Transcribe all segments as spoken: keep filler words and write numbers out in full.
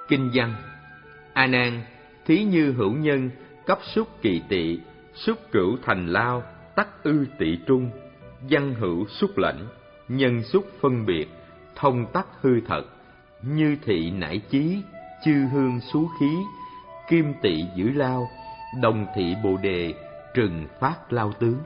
Kinh văn: A Nan, thí như hữu nhân, cấp xúc kỳ tị, xúc cửu thành lao, tắc ư tị trung, văn hữu xúc lãnh, nhân xúc phân biệt, thông tắc hư thật, như thị nải chí, chư hương xú khí, kim tị giữ lao, đồng thị bồ đề, trừng phát lao tướng.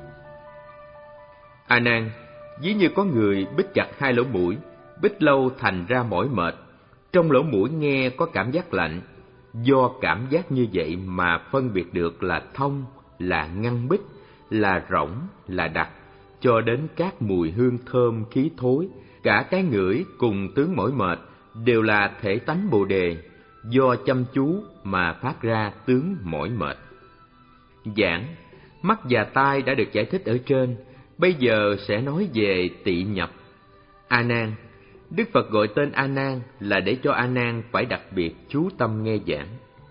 A Nan, ví như có người bít chặt hai lỗ mũi, bít lâu thành ra mỏi mệt. Trong lỗ mũi nghe có cảm giác lạnh, do cảm giác như vậy mà phân biệt được là thông, là ngăn bít, là rỗng, là đặc, cho đến các mùi hương thơm khí thối, cả cái ngửi cùng tướng mỏi mệt đều là thể tánh bồ đề, do chăm chú mà phát ra tướng mỏi mệt. Giảng: mắt và tai đã được giải thích ở trên, bây giờ sẽ nói về tị nhập. A Nan, Đức Phật gọi tên A Nan là để cho A Nan phải đặc biệt chú tâm nghe giảng.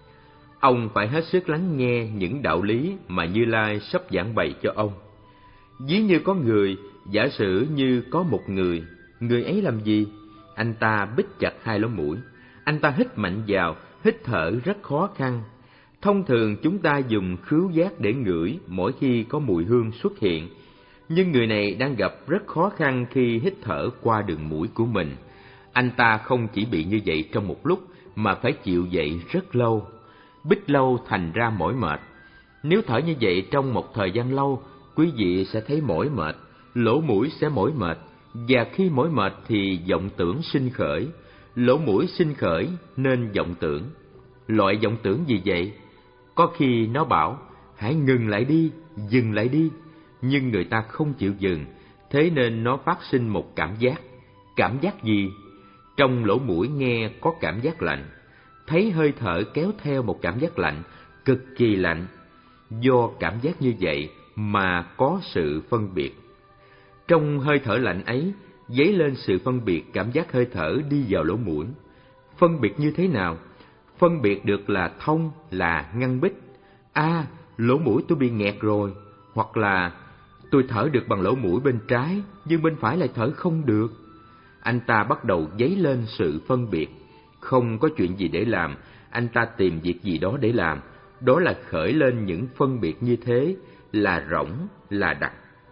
Ông phải hết sức lắng nghe những đạo lý mà Như Lai sắp giảng bày cho ông. Ví như có người, giả sử như có một người, người ấy làm gì? Anh ta bít chặt hai lỗ mũi, anh ta hít mạnh vào, hít thở rất khó khăn. Thông thường chúng ta dùng khứu giác để ngửi mỗi khi có mùi hương xuất hiện, nhưng người này đang gặp rất khó khăn khi hít thở qua đường mũi của mình. Anh ta không chỉ bị như vậy trong một lúc, mà phải chịu vậy rất lâu. Bít lâu thành ra mỏi mệt. Nếu thở như vậy trong một thời gian lâu, quý vị sẽ thấy mỏi mệt, lỗ mũi sẽ mỏi mệt, và khi mỏi mệt thì vọng tưởng sinh khởi. Lỗ mũi sinh khởi nên vọng tưởng. Loại vọng tưởng gì vậy? Có khi nó bảo, hãy ngừng lại đi, dừng lại đi, nhưng người ta không chịu dừng, thế nên nó phát sinh một cảm giác. Cảm giác gì? Trong lỗ mũi nghe có cảm giác lạnh, thấy hơi thở kéo theo một cảm giác lạnh, cực kỳ lạnh. Do cảm giác như vậy mà có sự phân biệt. Trong hơi thở lạnh ấy, dấy lên sự phân biệt cảm giác hơi thở đi vào lỗ mũi. Phân biệt như thế nào? Phân biệt được là thông, là ngăn bít. À, lỗ mũi tôi bị nghẹt rồi. Hoặc là tôi thở được bằng lỗ mũi bên trái, nhưng bên phải lại thở không được. Anh ta bắt đầu dấy lên sự phân biệt. Không có chuyện gì để làm, anh ta tìm việc gì đó để làm. Đó là khởi lên những phân biệt như thế, là rỗng, là đặc.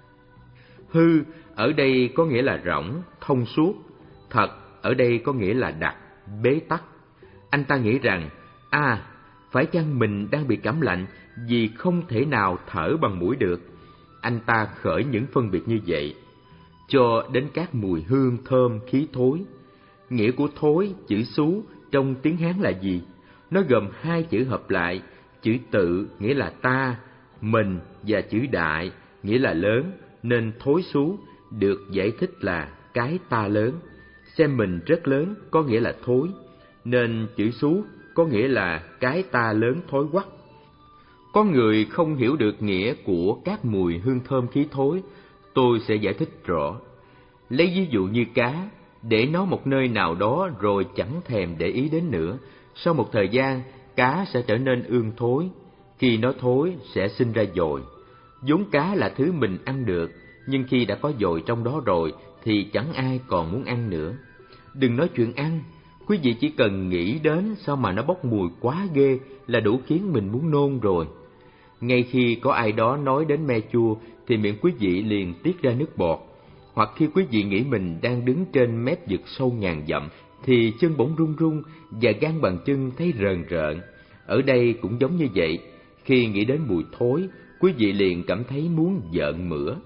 Hư ở đây có nghĩa là rỗng, thông suốt. Thật ở đây có nghĩa là đặc, bế tắc. Anh ta nghĩ rằng, à, phải chăng mình đang bị cảm lạnh vì không thể nào thở bằng mũi được. Anh ta khởi những phân biệt như vậy, cho đến các mùi hương thơm khí thối. Nghĩa của thối, chữ xú trong tiếng Hán là gì? Nó gồm hai chữ hợp lại, chữ tự nghĩa là ta, mình, và chữ đại nghĩa là lớn, nên thối xú được giải thích là cái ta lớn. Xem mình rất lớn có nghĩa là thối, nên chữ xú có nghĩa là cái ta lớn thối quắc. Có người không hiểu được nghĩa của các mùi hương thơm khí thối, tôi sẽ giải thích rõ. Lấy ví dụ như cá, để nó một nơi nào đó rồi chẳng thèm để ý đến nữa. Sau một thời gian, cá sẽ trở nên ương thối. Khi nó thối sẽ sinh ra dồi. Vốn cá là thứ mình ăn được, nhưng khi đã có dồi trong đó rồi thì chẳng ai còn muốn ăn nữa. Đừng nói chuyện ăn, quý vị chỉ cần nghĩ đến sao mà nó bốc mùi quá ghê là đủ khiến mình muốn nôn rồi. Ngay khi có ai đó nói đến me chua thì miệng quý vị liền tiết ra nước bọt. Hoặc khi quý vị nghĩ mình đang đứng trên mép vực sâu ngàn dặm thì chân bỗng run run và gan bàn chân thấy rờn rợn. Ở đây cũng giống như vậy, khi nghĩ đến mùi thối, quý vị liền cảm thấy muốn giợn mửa.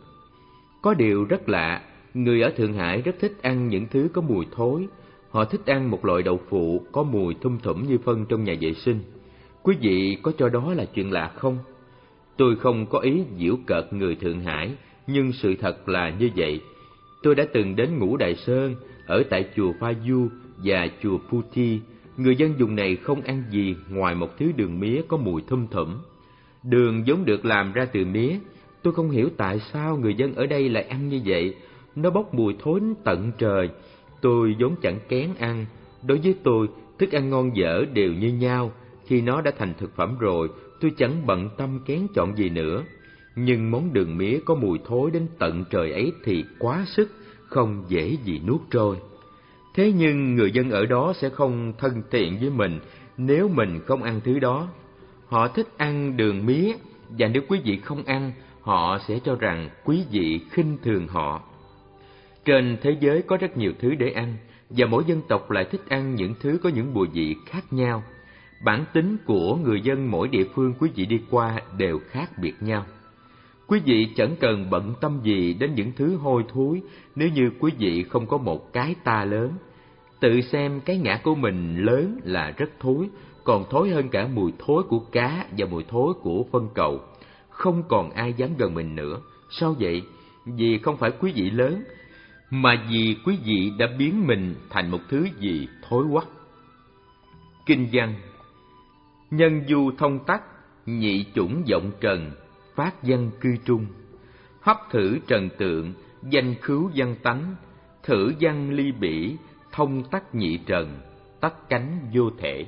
Có điều rất lạ, người ở Thượng Hải rất thích ăn những thứ có mùi thối. Họ thích ăn một loại đậu phụ có mùi thum thủm như phân trong nhà vệ sinh. Quý vị có cho đó là chuyện lạ không? Tôi không có ý giễu cợt người Thượng Hải, nhưng sự thật là như vậy. Tôi đã từng đến Ngũ Đại Sơn, ở tại chùa Pha Du và chùa Puti. Người dân vùng này không ăn gì ngoài một thứ đường mía có mùi thum thủm. Đường vốn được làm ra từ mía. Tôi không hiểu tại sao người dân ở đây lại ăn như vậy. Nó bốc mùi thối tận trời. Tôi vốn chẳng kén ăn. Đối với tôi, thức ăn ngon dở đều như nhau. Khi nó đã thành thực phẩm rồi, tôi chẳng bận tâm kén chọn gì nữa. Nhưng món đường mía có mùi thối đến tận trời ấy thì quá sức, không dễ gì nuốt trôi. Thế nhưng người dân ở đó sẽ không thân thiện với mình nếu mình không ăn thứ đó. Họ thích ăn đường mía, và nếu quý vị không ăn, họ sẽ cho rằng quý vị khinh thường họ. Trên thế giới có rất nhiều thứ để ăn, và mỗi dân tộc lại thích ăn những thứ có những mùi vị khác nhau. Bản tính của người dân mỗi địa phương quý vị đi qua đều khác biệt nhau. Quý vị chẳng cần bận tâm gì đến những thứ hôi thối nếu như quý vị không có một cái ta lớn. Tự xem cái ngã của mình lớn là rất thối, còn thối hơn cả mùi thối của cá và mùi thối của phân cầu. Không còn ai dám gần mình nữa. Sao vậy? Vì không phải quý vị lớn, mà vì quý vị đã biến mình thành một thứ gì thối quắc. Kinh văn: nhân du thông tắc, nhị chủng vọng trần, phát văn cư trung. Hấp thử trần tượng, danh khứu văn tánh, thử văn ly bỉ, thông tắc nhị trần, tắc cánh vô thể.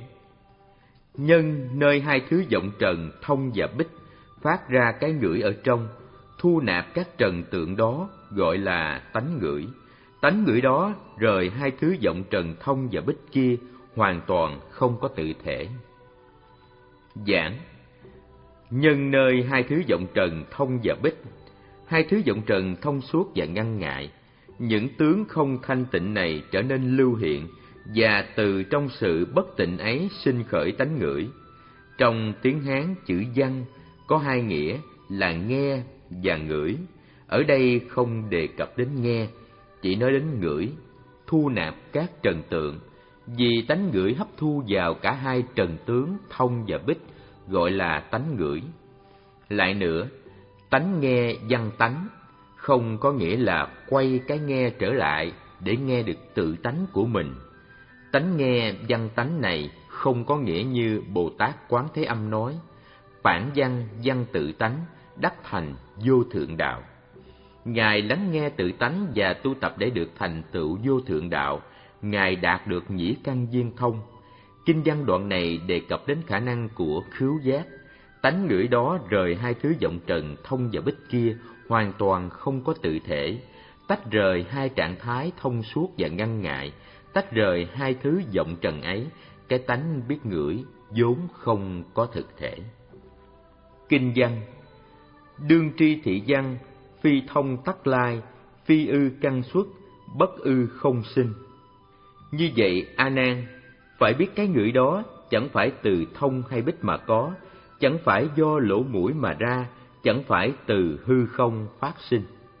Nhân nơi hai thứ vọng trần thông và bích phát ra cái ngửi ở trong, thu nạp các trần tượng đó gọi là tánh ngửi. Tánh ngửi đó rời hai thứ vọng trần thông và bích kia, hoàn toàn không có tự thể. Giảng: nhân nơi hai thứ vọng trần thông và bích, hai thứ vọng trần thông suốt và ngăn ngại, những tướng không thanh tịnh này trở nên lưu hiện, và từ trong sự bất tịnh ấy sinh khởi tánh ngửi. Trong tiếng Hán, chữ văn có hai nghĩa là nghe và ngửi. Ở đây không đề cập đến nghe, chỉ nói đến ngửi, thu nạp các trần tượng, vì tánh ngửi hấp thu vào cả hai trần tướng thông và bích, gọi là tánh ngửi. Lại nữa, tánh nghe văn tánh không có nghĩa là quay cái nghe trở lại để nghe được tự tánh của mình. Tánh nghe văn tánh này không có nghĩa như Bồ Tát Quán Thế Âm nói: phản văn văn tự tánh, đắc thành vô thượng đạo. Ngài lắng nghe tự tánh và tu tập để được thành tựu vô thượng đạo. Ngài đạt được nhĩ căn viên thông. Kinh văn đoạn này đề cập đến khả năng của khứu giác. Tánh ngửi đó rời hai thứ vọng trần thông và bích kia, hoàn toàn không có tự thể, tách rời hai trạng thái thông suốt và ngăn ngại, tách rời hai thứ vọng trần ấy, cái tánh biết ngửi vốn không có thực thể. Kinh văn: đương tri thị văn, phi thông tắc lai, phi ư căn xuất, bất ư không sinh. Như vậy, A Nan, phải biết cái ngửi đó chẳng phải từ thông hay bích mà có, chẳng phải do lỗ mũi mà ra, chẳng phải từ hư không phát sinh.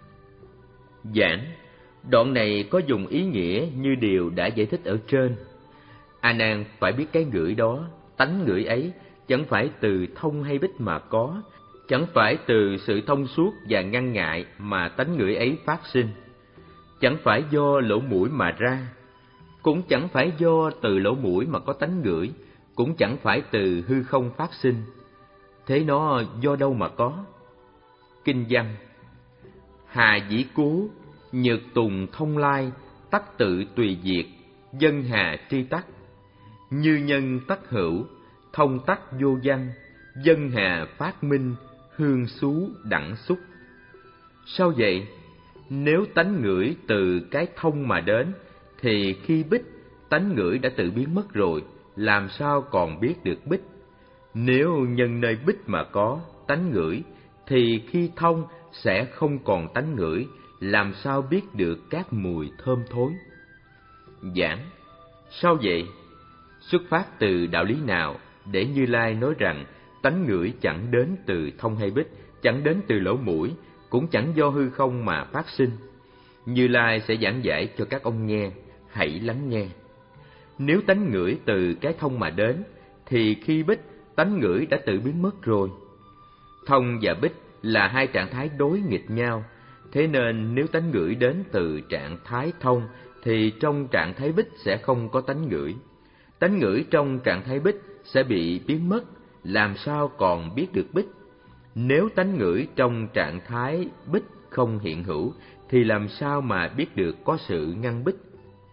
Giảng: đoạn này có dùng ý nghĩa như điều đã giải thích ở trên. A Nan phải biết cái ngửi đó, tánh ngửi ấy chẳng phải từ thông hay bích mà có, chẳng phải từ sự thông suốt và ngăn ngại mà tánh ngửi ấy phát sinh, chẳng phải do lỗ mũi mà ra, cũng chẳng phải do từ lỗ mũi mà có tánh ngửi, cũng chẳng phải từ hư không phát sinh. Thế nó do đâu mà có? Kinh văn: hà dĩ cố, nhược tùng thông lai, tắc tự tùy diệt, dân hà tri tắc. Như nhân tắc hữu, thông tắc vô văn, dân hà phát minh, hương xú đẳng xúc. Sao vậy? Nếu tánh ngửi từ cái thông mà đến, thì khi bích, tánh ngửi đã tự biến mất rồi, làm sao còn biết được bích? Nếu nhân nơi bích mà có tánh ngửi, thì khi thông sẽ không còn tánh ngửi, làm sao biết được các mùi thơm thối? Giảng: sao vậy? Xuất phát từ đạo lý nào để Như Lai nói rằng tánh ngửi chẳng đến từ thông hay bích, chẳng đến từ lỗ mũi, cũng chẳng do hư không mà phát sinh? Như Lai sẽ giảng giải cho các ông nghe, hãy lắng nghe. Nếu tánh ngửi từ cái thông mà đến, thì khi bích, tánh ngửi đã tự biến mất rồi. Thông và bích là hai trạng thái đối nghịch nhau, thế nên nếu tánh ngửi đến từ trạng thái thông, thì trong trạng thái bích sẽ không có tánh ngửi. Tánh ngửi trong trạng thái bích sẽ bị biến mất, làm sao còn biết được bích? Nếu tánh ngửi trong trạng thái bích không hiện hữu, thì làm sao mà biết được có sự ngăn bích?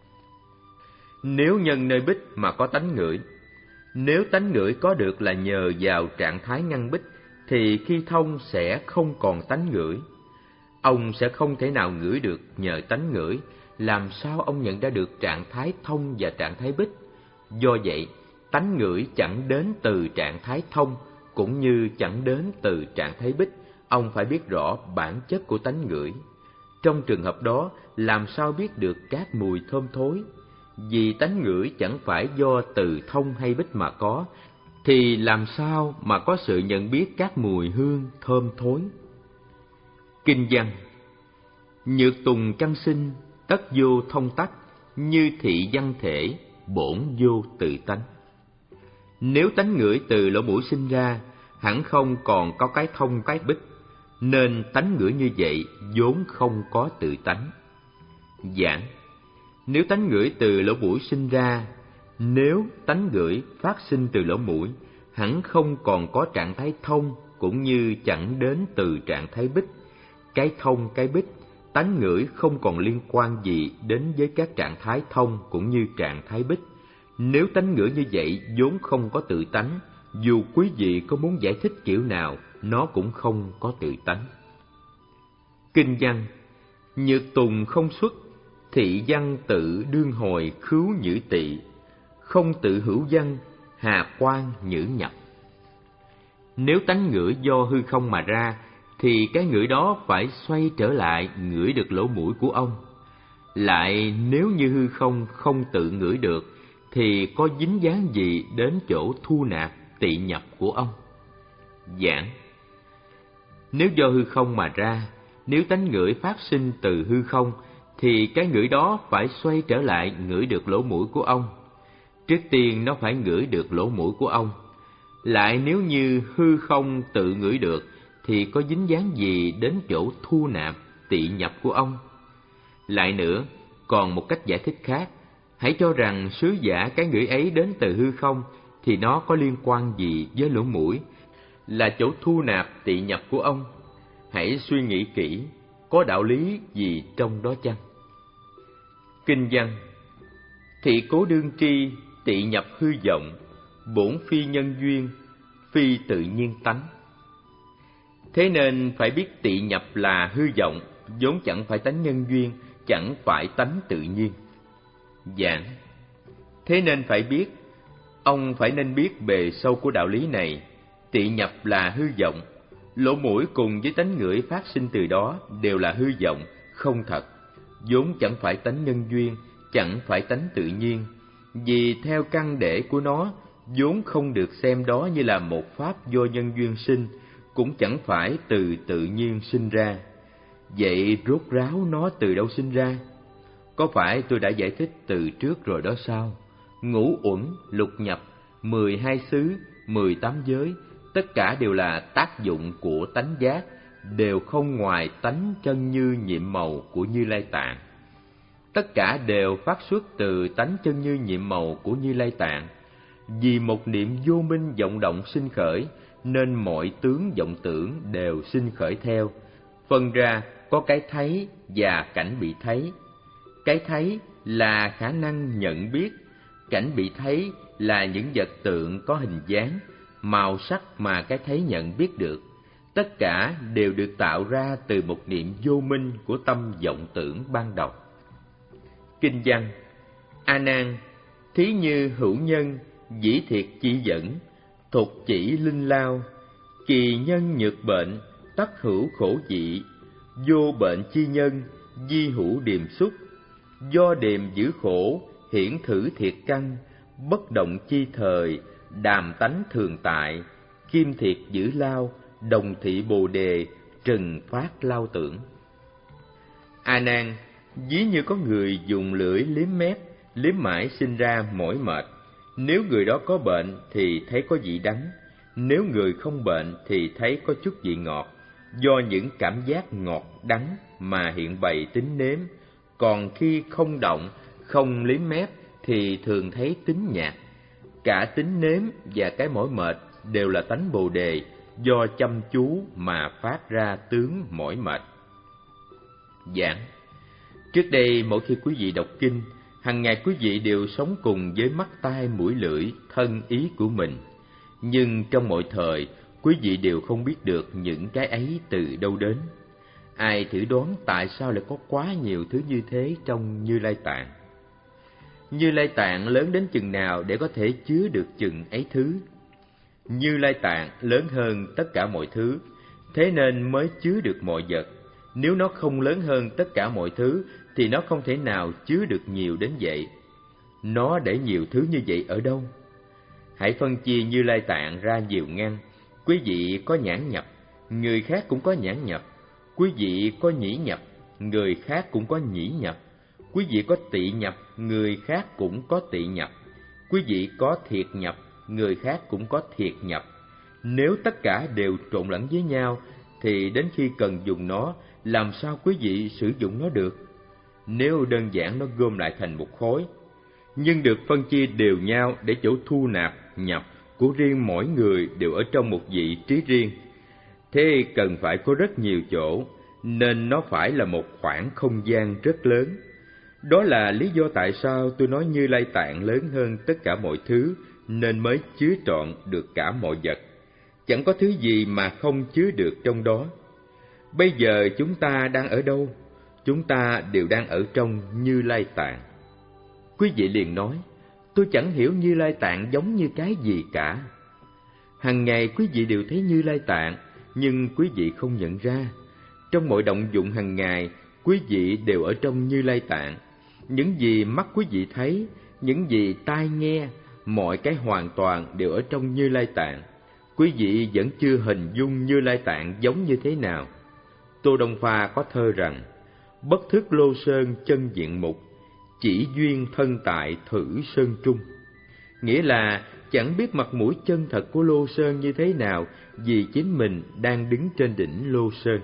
Nếu nhân nơi bích mà có tánh ngửi, nếu tánh ngửi có được là nhờ vào trạng thái ngăn bích, thì khi thông sẽ không còn tánh ngửi. Ông sẽ không thể nào ngửi được nhờ tánh ngửi, làm sao ông nhận ra được trạng thái thông và trạng thái bích? Do vậy, tánh ngửi chẳng đến từ trạng thái thông, cũng như chẳng đến từ trạng thái bích. Ông phải biết rõ bản chất của tánh ngửi. Trong trường hợp đó, làm sao biết được các mùi thơm thối? Vì tánh ngửi chẳng phải do từ thông hay bích mà có, thì làm sao mà có sự nhận biết các mùi hương thơm thối? Kinh văn: Nhược tùng căn sinh, tất vô thông tắc, như thị văn thể, bổn vô tự tánh. Nếu tánh ngửi từ lỗ mũi sinh ra, hẳn không còn có cái thông cái bích, nên tánh ngửi như vậy vốn không có tự tánh. Giảng: Nếu tánh ngửi từ lỗ mũi sinh ra, nếu tánh ngửi phát sinh từ lỗ mũi, hẳn không còn có trạng thái thông, cũng như chẳng đến từ trạng thái bích. Cái thông cái bích, tánh ngửi không còn liên quan gì đến với các trạng thái thông cũng như trạng thái bích. Nếu tánh ngửi như vậy vốn không có tự tánh, dù quý vị có muốn giải thích kiểu nào, nó cũng không có tự tánh. Kinh văn: Nhược tùng không xuất, thị văn tự đương hồi khứu nhữ tị, không tự hữu văn, hà quan nhữ nhập. Nếu tánh ngửi do hư không mà ra, thì cái ngửi đó phải xoay trở lại ngửi được lỗ mũi của ông. Lại nếu như hư không không tự ngửi được, thì có dính dáng gì đến chỗ thu nạp tị nhập của ông? Giảng: Nếu do hư không mà ra, nếu tánh ngửi phát sinh từ hư không, thì cái ngửi đó phải xoay trở lại ngửi được lỗ mũi của ông. Trước tiên nó phải ngửi được lỗ mũi của ông. Lại nếu như hư không tự ngửi được, thì có dính dáng gì đến chỗ thu nạp tị nhập của ông? Lại nữa, còn một cách giải thích khác, hãy cho rằng sứ giả cái ngửi ấy đến từ hư không, thì nó có liên quan gì với lỗ mũi, là chỗ thu nạp tị nhập của ông? Hãy suy nghĩ kỹ, có đạo lý gì trong đó chăng? Kinh văn: Thị cố đương tri, tị nhập hư vọng, bổn phi nhân duyên, phi tự nhiên tánh. Thế nên phải biết tị nhập là hư vọng, vốn chẳng phải tánh nhân duyên, chẳng phải tánh tự nhiên. Giảng: Thế nên phải biết, ông phải nên biết bề sâu của đạo lý này. Tị nhập là hư vọng, lỗ mũi cùng với tánh ngửi phát sinh từ đó đều là hư vọng, không thật, vốn chẳng phải tánh nhân duyên, chẳng phải tánh tự nhiên. Vì theo căn để của nó, vốn không được xem đó như là một pháp do nhân duyên sinh, cũng chẳng phải từ tự nhiên sinh ra. Vậy rốt ráo nó từ đâu sinh ra? Có phải tôi đã giải thích từ trước rồi đó sao? Ngũ uẩn, lục nhập, mười hai xứ, mười tám giới, tất cả đều là tác dụng của tánh giác, đều không ngoài tánh chân như nhiệm màu của Như Lai Tạng. Tất cả đều phát xuất từ tánh chân như nhiệm màu của Như Lai Tạng. Vì một niệm vô minh vọng động sinh khởi, nên mọi tướng vọng tưởng đều sinh khởi theo. Phân ra có cái thấy và cảnh bị thấy. Cái thấy là khả năng nhận biết, cảnh bị thấy là những vật tượng có hình dáng, màu sắc mà cái thấy nhận biết được. Tất cả đều được tạo ra từ một niệm vô minh của tâm vọng tưởng ban đầu. Kinh văn: A Nan, thí như hữu nhân, dĩ thiệt chỉ dẫn, thục chỉ linh lao, kỳ nhân nhược bệnh, tất hữu khổ dị, vô bệnh chi nhân, di hữu điềm xúc, do điềm giữ khổ, hiển thử thiệt căn, bất động chi thời, đàm tánh thường tại, kim thiệt giữ lao, đồng thị bồ đề, trừng phát lao tưởng. A Nan, ví như có người dùng lưỡi liếm mép, liếm mãi sinh ra mỏi mệt. Nếu người đó có bệnh thì thấy có vị đắng, nếu người không bệnh thì thấy có chút vị ngọt. Do những cảm giác ngọt đắng mà hiện bày tính nếm. Còn khi không động, không liếm mép thì thường thấy tính nhạt. Cả tính nếm và cái mỏi mệt đều là tánh bồ đề, do chăm chú mà phát ra tướng mỏi mệt. Giảng: Trước đây mỗi khi quý vị đọc kinh, hằng ngày quý vị đều sống cùng với mắt tai mũi lưỡi, thân ý của mình. Nhưng trong mọi thời, quý vị đều không biết được những cái ấy từ đâu đến. Ai thử đoán tại sao lại có quá nhiều thứ như thế trong Như Lai Tạng? Như Lai Tạng lớn đến chừng nào để có thể chứa được chừng ấy thứ? Như Lai Tạng lớn hơn tất cả mọi thứ, thế nên mới chứa được mọi vật. Nếu nó không lớn hơn tất cả mọi thứ thì nó không thể nào chứa được nhiều đến vậy. Nó để nhiều thứ như vậy ở đâu? Hãy phân chia Như Lai Tạng ra nhiều ngăn. Quý vị có nhãn nhập, người khác cũng có nhãn nhập. Quý vị có nhĩ nhập, người khác cũng có nhĩ nhập. Quý vị có tị nhập, người khác cũng có tị nhập. Quý vị có thiệt nhập, người khác cũng có thiệt nhập. Nếu tất cả đều trộn lẫn với nhau, thì đến khi cần dùng nó, làm sao quý vị sử dụng nó được? Nếu đơn giản nó gom lại thành một khối, nhưng được phân chia đều nhau để chỗ thu nạp, nhập của riêng mỗi người đều ở trong một vị trí riêng. Thế cần phải có rất nhiều chỗ, nên nó phải là một khoảng không gian rất lớn. Đó là lý do tại sao tôi nói Như Lai Tạng lớn hơn tất cả mọi thứ, nên mới chứa trọn được cả mọi vật. Chẳng có thứ gì mà không chứa được trong đó. Bây giờ chúng ta đang ở đâu? Chúng ta đều đang ở trong Như Lai Tạng. Quý vị liền nói, tôi chẳng hiểu Như Lai Tạng giống như cái gì cả. Hằng ngày quý vị đều thấy Như Lai Tạng, nhưng quý vị không nhận ra. Trong mọi động dụng hằng ngày, quý vị đều ở trong Như Lai Tạng. Những gì mắt quý vị thấy, những gì tai nghe, mọi cái hoàn toàn đều ở trong Như Lai Tạng. Quý vị vẫn chưa hình dung Như Lai Tạng giống như thế nào. Tô Đông Pha có thơ rằng, bất thức lô sơn chân diện mục, chỉ duyên thân tại thử sơn trung. Nghĩa là chẳng biết mặt mũi chân thật của Lô Sơn như thế nào, vì chính mình đang đứng trên đỉnh Lô Sơn.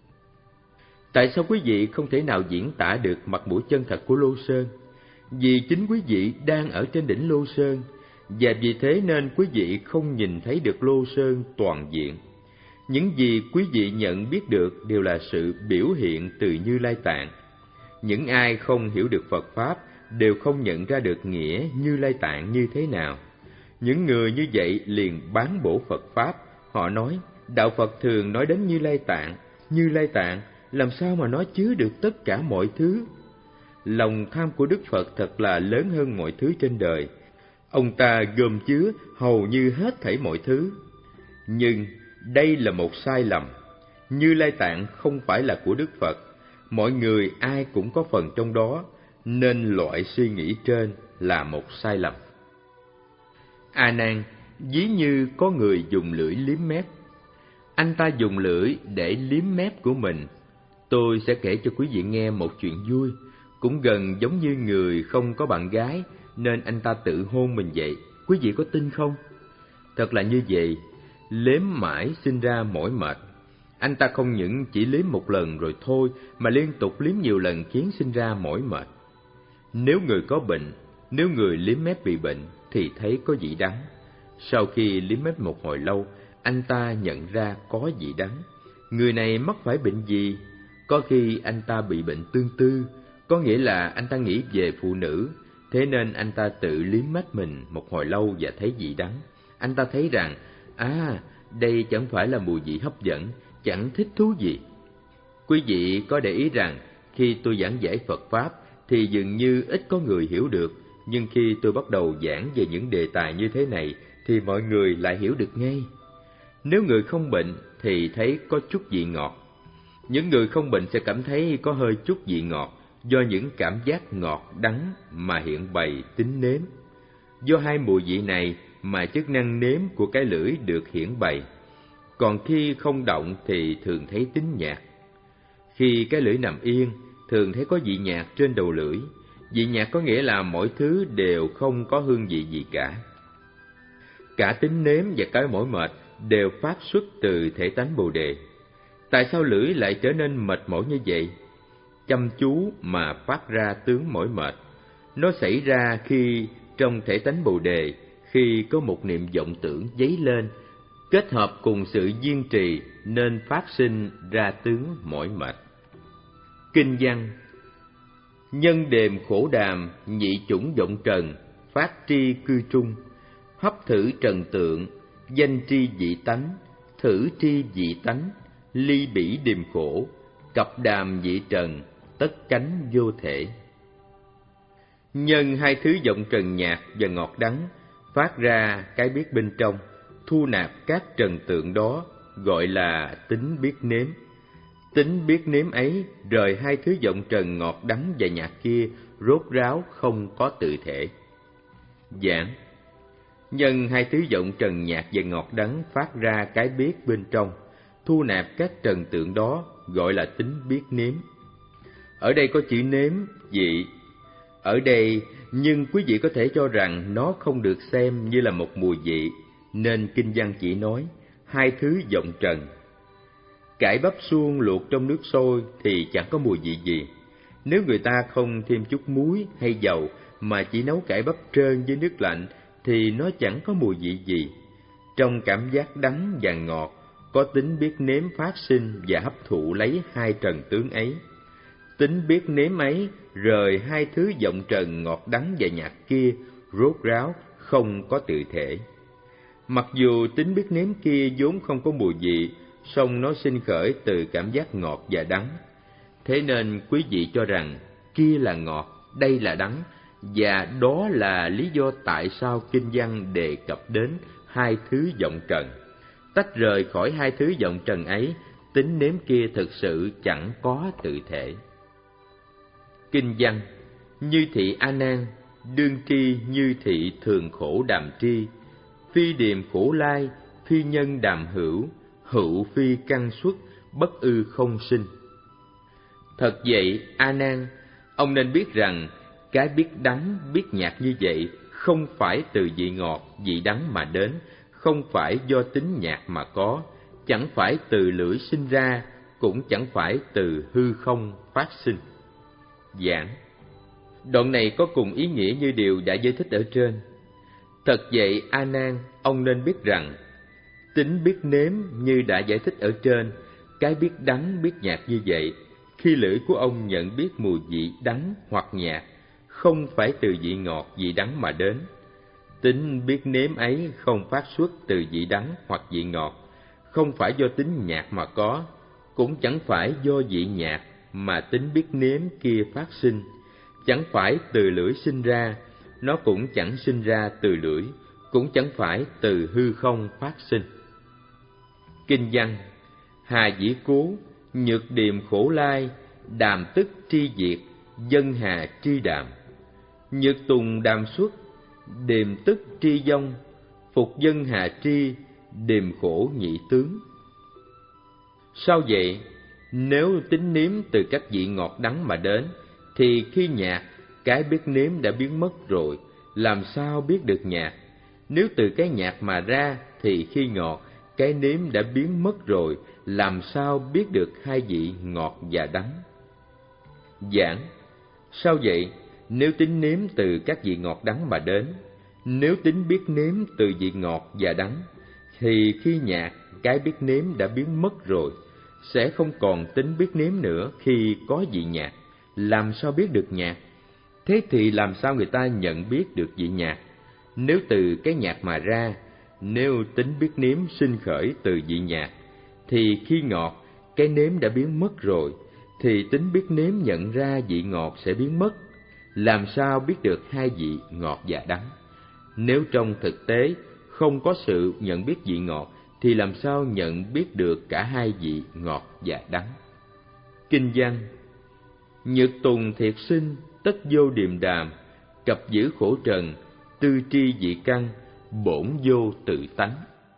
Tại sao quý vị không thể nào diễn tả được mặt mũi chân thật của Lô Sơn? Vì chính quý vị đang ở trên đỉnh Lô Sơn, và vì thế nên quý vị không nhìn thấy được Lô Sơn toàn diện. Những gì quý vị nhận biết được đều là sự biểu hiện từ Như Lai Tạng. Những ai không hiểu được Phật Pháp đều không nhận ra được nghĩa Như Lai Tạng như thế nào. Những người như vậy liền bán bổ Phật Pháp. Họ nói, Đạo Phật thường nói đến Như Lai Tạng. Như Lai Tạng làm sao mà nó chứa được tất cả mọi thứ? Lòng tham của Đức Phật thật là lớn hơn mọi thứ trên đời. Ông ta gồm chứa hầu như hết thảy mọi thứ. Nhưng đây là một sai lầm. Như Lai Tạng không phải là của Đức Phật. Mọi người ai cũng có phần trong đó, nên loại suy nghĩ trên là một sai lầm. A Nan, ví như có người dùng lưỡi liếm mép. Anh ta dùng lưỡi để liếm mép của mình. Tôi sẽ kể cho quý vị nghe một chuyện vui, cũng gần giống như người không có bạn gái nên anh ta tự hôn mình vậy. Quý vị có tin không? Thật là như vậy, liếm mãi sinh ra mỏi mệt. Anh ta không những chỉ liếm một lần rồi thôi, mà liên tục liếm nhiều lần khiến sinh ra mỏi mệt. Nếu người có bệnh, nếu người liếm mép bị bệnh thì thấy có vị đắng. Sau khi liếm mép một hồi lâu, anh ta nhận ra có vị đắng. Người này mắc phải bệnh gì? Có khi anh ta bị bệnh tương tư, có nghĩa là anh ta nghĩ về phụ nữ, thế nên anh ta tự liếm mép mình một hồi lâu và thấy vị đắng. Anh ta thấy rằng, à, đây chẳng phải là mùi vị hấp dẫn, chẳng thích thú gì. Quý vị có để ý rằng, khi tôi giảng giải Phật Pháp thì dường như ít có người hiểu được, nhưng khi tôi bắt đầu giảng về những đề tài như thế này thì mọi người lại hiểu được ngay. Nếu người không bệnh thì thấy có chút vị ngọt. Những người không bệnh sẽ cảm thấy có hơi chút vị ngọt do những cảm giác ngọt đắng mà hiện bày tính nếm. Do hai mùi vị này mà chức năng nếm của cái lưỡi được hiển bày. Còn khi không động thì thường thấy tính nhạt. Khi cái lưỡi nằm yên, thường thấy có vị nhạt trên đầu lưỡi. Vị nhạt có nghĩa là mọi thứ đều không có hương vị gì cả. Cả tính nếm và cái mỏi mệt đều phát xuất từ thể tánh Bồ Đề. Tại sao lưỡi lại trở nên mệt mỏi như vậy? Chăm chú mà phát ra tướng mỏi mệt. Nó xảy ra khi trong thể tánh Bồ Đề, khi có một niệm vọng tưởng dấy lên, kết hợp cùng sự kiên trì nên phát sinh ra tướng mỏi mệt. Kinh văn: nhân đềm khổ đàm, nhị chủng vọng trần, phát tri cư trung, hấp thử trần tượng, danh tri dị tánh, thử tri dị tánh, ly bỉ điềm khổ, cập đàm vị trần, tất cánh vô thể. Nhân hai thứ vọng trần nhạt và ngọt đắng, phát ra cái biết bên trong, thu nạp các trần tượng đó, gọi là tính biết nếm. Tính biết nếm ấy rời hai thứ vọng trần ngọt đắng và nhạt kia, rốt ráo không có tự thể. Giảng: nhân hai thứ vọng trần nhạt và ngọt đắng phát ra cái biết bên trong, thu nạp các trần tượng đó, gọi là tính biết nếm. Ở đây có chữ nếm, vị. Ở đây, nhưng quý vị có thể cho rằng nó không được xem như là một mùi vị, nên kinh văn chỉ nói hai thứ vọng trần. Cải bắp suông luộc trong nước sôi thì chẳng có mùi vị gì. Nếu người ta không thêm chút muối hay dầu mà chỉ nấu cải bắp trơn với nước lạnh thì nó chẳng có mùi vị gì. Trong cảm giác đắng và ngọt có tính biết nếm phát sinh và hấp thụ lấy hai trần tướng ấy. Tính biết nếm ấy rời hai thứ vọng trần ngọt đắng và nhạt kia, rốt ráo không có tự thể. Mặc dù tính biết nếm kia vốn không có mùi vị, song nó sinh khởi từ cảm giác ngọt và đắng. Thế nên quý vị cho rằng kia là ngọt, đây là đắng, và đó là lý do tại sao kinh văn đề cập đến hai thứ vọng trần. Tách rời khỏi hai thứ vọng trần ấy, tính nếm kia thực sự chẳng có tự thể. Kinh văn: như thị A Nan, đương tri như thị thường khổ đàm tri, phi điềm khổ lai, phi nhân đàm hữu, hữu phi căn xuất, bất ư không sinh. Thật vậy, A Nan, ông nên biết rằng cái biết đắng, biết nhạt như vậy không phải từ vị ngọt, vị đắng mà đến, không phải do tính nhạt mà có, chẳng phải từ lưỡi sinh ra, cũng chẳng phải từ hư không phát sinh. Giảng: đoạn này có cùng ý nghĩa như điều đã giải thích ở trên. Thật vậy, A Nan, ông nên biết rằng tính biết nếm như đã giải thích ở trên, cái biết đắng, biết nhạt như vậy, khi lưỡi của ông nhận biết mùi vị đắng hoặc nhạt, không phải từ vị ngọt, vị đắng mà đến. Tính biết nếm ấy không phát xuất từ vị đắng hoặc vị ngọt, không phải do tính nhạt mà có, cũng chẳng phải do vị nhạt mà tính biết nếm kia phát sinh, chẳng phải từ lưỡi sinh ra, nó cũng chẳng sinh ra từ lưỡi, cũng chẳng phải từ hư không phát sinh. Kinh văn: hà dĩ cố, nhược điềm khổ lai, đàm tức tri diệt, dân hà tri đàm. Nhược tùng đàm xuất, điềm tức tri vong, phục dân hà tri, điềm khổ nhị tướng. Sao vậy? Nếu tính nếm từ các vị ngọt đắng mà đến, thì khi nhạt, cái biết nếm đã biến mất rồi, làm sao biết được nhạt? Nếu từ cái nhạt mà ra, thì khi ngọt, cái nếm đã biến mất rồi, làm sao biết được hai vị ngọt và đắng? Giảng: sao vậy? Nếu tính nếm từ các vị ngọt đắng mà đến, nếu tính biết nếm từ vị ngọt và đắng, thì khi nhạt, cái biết nếm đã biến mất rồi, sẽ không còn tính biết nếm nữa khi có vị nhạt, làm sao biết được nhạt? Thế thì làm sao người ta nhận biết được vị nhạt? Nếu từ cái nhạt mà ra, nếu tính biết nếm sinh khởi từ vị nhạt, thì khi ngọt, cái nếm đã biến mất rồi, thì tính biết nếm nhận ra vị ngọt sẽ biến mất. Làm sao biết được hai vị ngọt và đắng? Nếu trong thực tế không có sự nhận biết vị ngọt, thì làm sao nhận biết được cả hai vị ngọt và đắng? Kinh văn: nhược tùng thiệt sinh, tất vô điềm đàm, cập giữ khổ trần, tư tri vị căn, bổn vô tự tánh.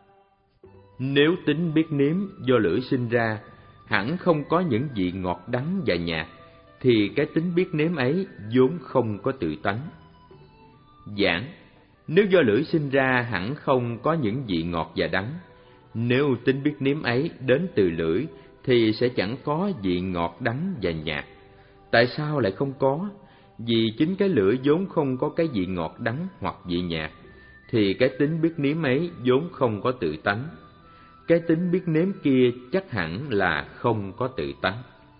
Nếu tính biết nếm do lưỡi sinh ra, hẳn không có những vị ngọt đắng và nhạt, thì cái tính biết nếm ấy vốn không có tự tánh. Giảng: nếu do lưỡi sinh ra hẳn không có những vị ngọt và đắng, nếu tính biết nếm ấy đến từ lưỡi thì sẽ chẳng có vị ngọt đắng và nhạt. Tại sao lại không có? Vì chính cái lưỡi vốn không có cái vị ngọt đắng hoặc vị nhạt, thì cái tính biết nếm ấy vốn không có tự tánh. Cái tính biết nếm kia chắc hẳn là không có tự tánh.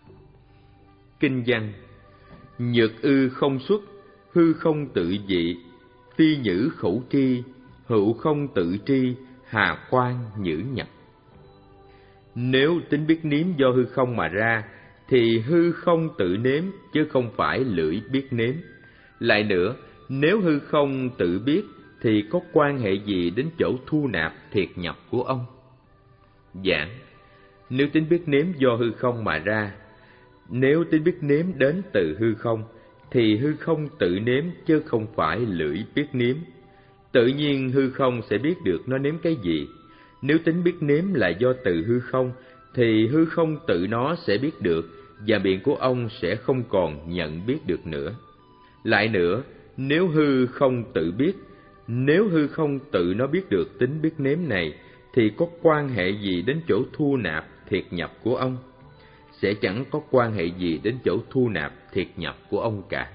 Kinh văn: nhược ư không xuất, hư không tự dị, phi nhữ khẩu tri, hữu không tự tri, hà quan nhữ nhập. Nếu tính biết nếm do hư không mà ra, thì hư không tự nếm chứ không phải lưỡi biết nếm. Lại nữa, nếu hư không tự biết thì có quan hệ gì đến chỗ thu nạp thiệt nhập của ông? Giảng: nếu tính biết nếm do hư không mà ra, nếu tính biết nếm đến từ hư không, thì hư không tự nếm chứ không phải lưỡi biết nếm. Tự nhiên hư không sẽ biết được nó nếm cái gì. Nếu tính biết nếm là do từ hư không, thì hư không tự nó sẽ biết được, và miệng của ông sẽ không còn nhận biết được nữa. Lại nữa, nếu hư không tự biết, nếu hư không tự nó biết được tính biết nếm này, thì có quan hệ gì đến chỗ thu nạp thiệt nhập của ông? Sẽ chẳng có quan hệ gì đến chỗ thu nạp thiệt nhập của ông cả.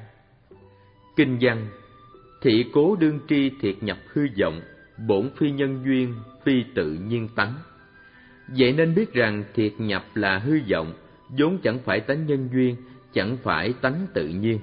Kinh văn: thị cố đương tri thiệt nhập hư vọng, bổn phi nhân duyên, phi tự nhiên tánh. Vậy nên biết rằng thiệt nhập là hư vọng, vốn chẳng phải tánh nhân duyên, chẳng phải tánh tự nhiên.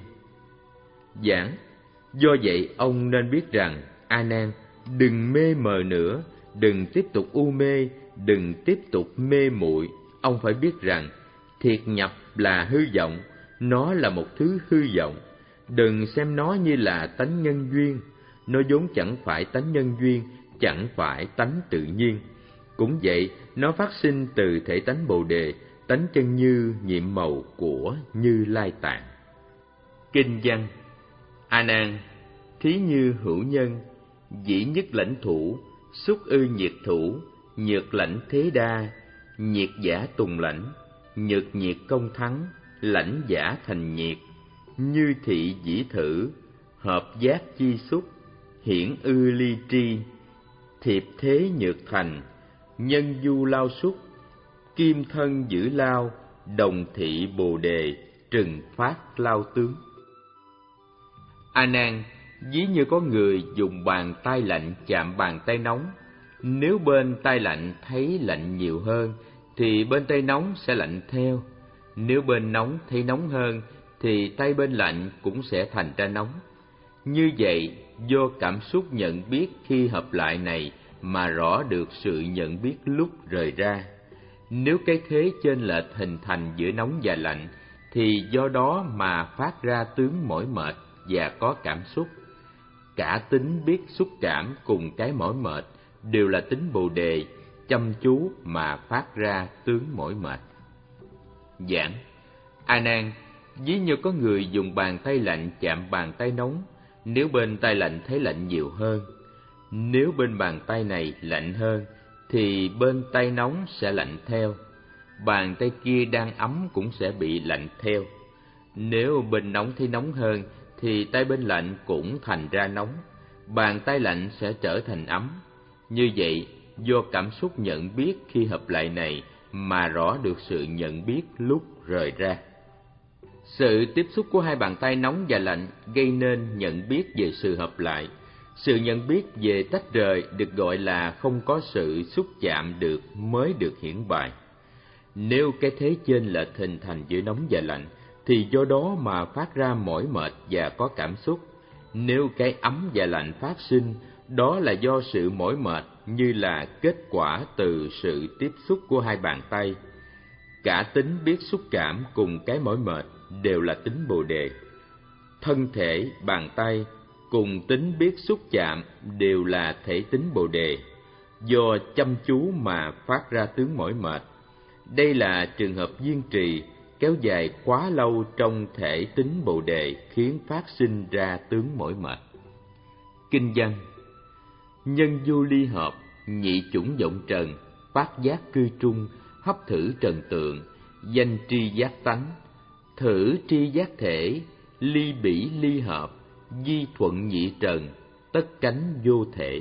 Giảng: do vậy ông nên biết rằng, A Nan, đừng mê mờ nữa, đừng tiếp tục u mê, đừng tiếp tục mê muội. Ông phải biết rằng thiệt nhập là hư vọng, nó là một thứ hư vọng. Đừng xem nó như là tánh nhân duyên, nó vốn chẳng phải tánh nhân duyên, chẳng phải tánh tự nhiên. Cũng vậy, nó phát sinh từ thể tánh Bồ Đề, tánh chân như nhiệm màu của Như Lai Tạng. Kinh văn: A Nan, thí như hữu nhân, dĩ nhất lãnh thủ, xúc ư nhiệt thủ, nhược lãnh thế đa, nhiệt giả tùng lãnh, nhược nhiệt công thắng, lãnh giả thành nhiệt, như thị dĩ thử, hợp giác chi xúc, hiển ư ly tri, thiệp thế nhược thành, nhân du lao xúc, kim thân giữ lao, đồng thị Bồ Đề, trừng phát lao tướng. A Nan, ví như có người dùng bàn tay lạnh chạm bàn tay nóng. Nếu bên tay lạnh thấy lạnh nhiều hơn, thì bên tay nóng sẽ lạnh theo. Nếu bên nóng thấy nóng hơn, thì tay bên lạnh cũng sẽ thành ra nóng. Như vậy, do cảm xúc nhận biết khi hợp lại này mà rõ được sự nhận biết lúc rời ra. Nếu cái thế chênh lệch hình thành giữa nóng và lạnh, thì do đó mà phát ra tướng mỏi mệt và có cảm xúc. Cả tính biết xúc cảm cùng cái mỏi mệt đều là tính Bồ Đề, chăm chú mà phát ra tướng mỏi mệt. Giảng: A Nan, ví như có người dùng bàn tay lạnh chạm bàn tay nóng. Nếu bên tay lạnh thấy lạnh nhiều hơn, nếu bên bàn tay này lạnh hơn, thì bên tay nóng sẽ lạnh theo. Bàn tay kia đang ấm cũng sẽ bị lạnh theo. Nếu bên nóng thấy nóng hơn, thì tay bên lạnh cũng thành ra nóng. Bàn tay lạnh sẽ trở thành ấm. Như vậy, do cảm xúc nhận biết khi hợp lại này mà rõ được sự nhận biết lúc rời ra. Sự tiếp xúc của hai bàn tay nóng và lạnh gây nên nhận biết về sự hợp lại. Sự nhận biết về tách rời được gọi là không có sự xúc chạm được mới được hiển bày. Nếu cái thế chênh lệch hình thành giữa nóng và lạnh, thì do đó mà phát ra mỏi mệt và có cảm xúc. Nếu cái ấm và lạnh phát sinh, đó là do sự mỏi mệt như là kết quả từ sự tiếp xúc của hai bàn tay. Cả tính biết xúc cảm cùng cái mỏi mệt đều là tính Bồ Đề. Thân thể, bàn tay cùng tính biết xúc chạm đều là thể tính Bồ Đề, do chăm chú mà phát ra tướng mỏi mệt. Đây là trường hợp duyên trì kéo dài quá lâu trong thể tính Bồ Đề khiến phát sinh ra tướng mỏi mệt. Kinh văn: nhân vô ly hợp, nhị chủng vọng trần, phát giác cư trung, hấp thử trần tượng, danh tri giác tánh, thử tri giác thể, ly bỉ ly hợp, di thuận nhị trần, tất cánh vô thể.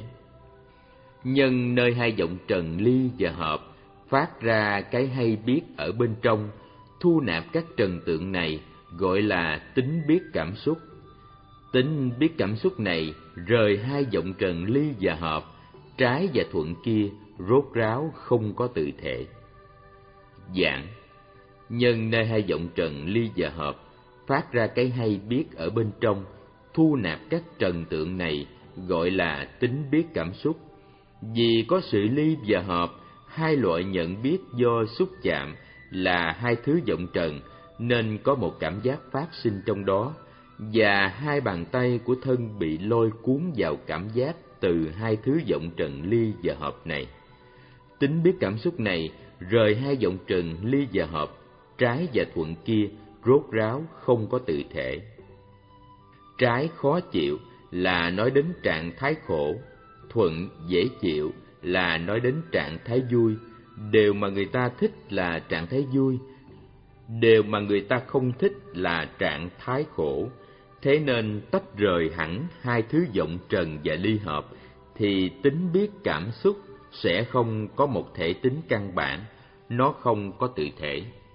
Nhân nơi hai vọng trần ly và hợp, phát ra cái hay biết ở bên trong, thu nạp các trần tượng này gọi là tính biết cảm xúc. Tính biết cảm xúc này rời hai vọng trần ly và hợp, trái và thuận kia rốt ráo không có tự thể. Giảng: nhân nơi hai vọng trần ly và hợp, phát ra cái hay biết ở bên trong, thu nạp các trần tượng này gọi là tính biết cảm xúc. Vì có sự ly và hợp, hai loại nhận biết do xúc chạm là hai thứ vọng trần, nên có một cảm giác phát sinh trong đó, và hai bàn tay của thân bị lôi cuốn vào cảm giác từ hai thứ vọng trần ly và hợp này. Tính biết cảm xúc này rời hai vọng trần ly và hợp, trái và thuận kia, rốt ráo không có tự thể. Trái khó chịu là nói đến trạng thái khổ, thuận dễ chịu là nói đến trạng thái vui. Điều mà người ta thích là trạng thái vui, điều mà người ta không thích là trạng thái khổ. Thế nên tách rời hẳn hai thứ vọng trần và ly hợp, thì tính biết cảm xúc sẽ không có một thể tính căn bản, nó không có tự thể.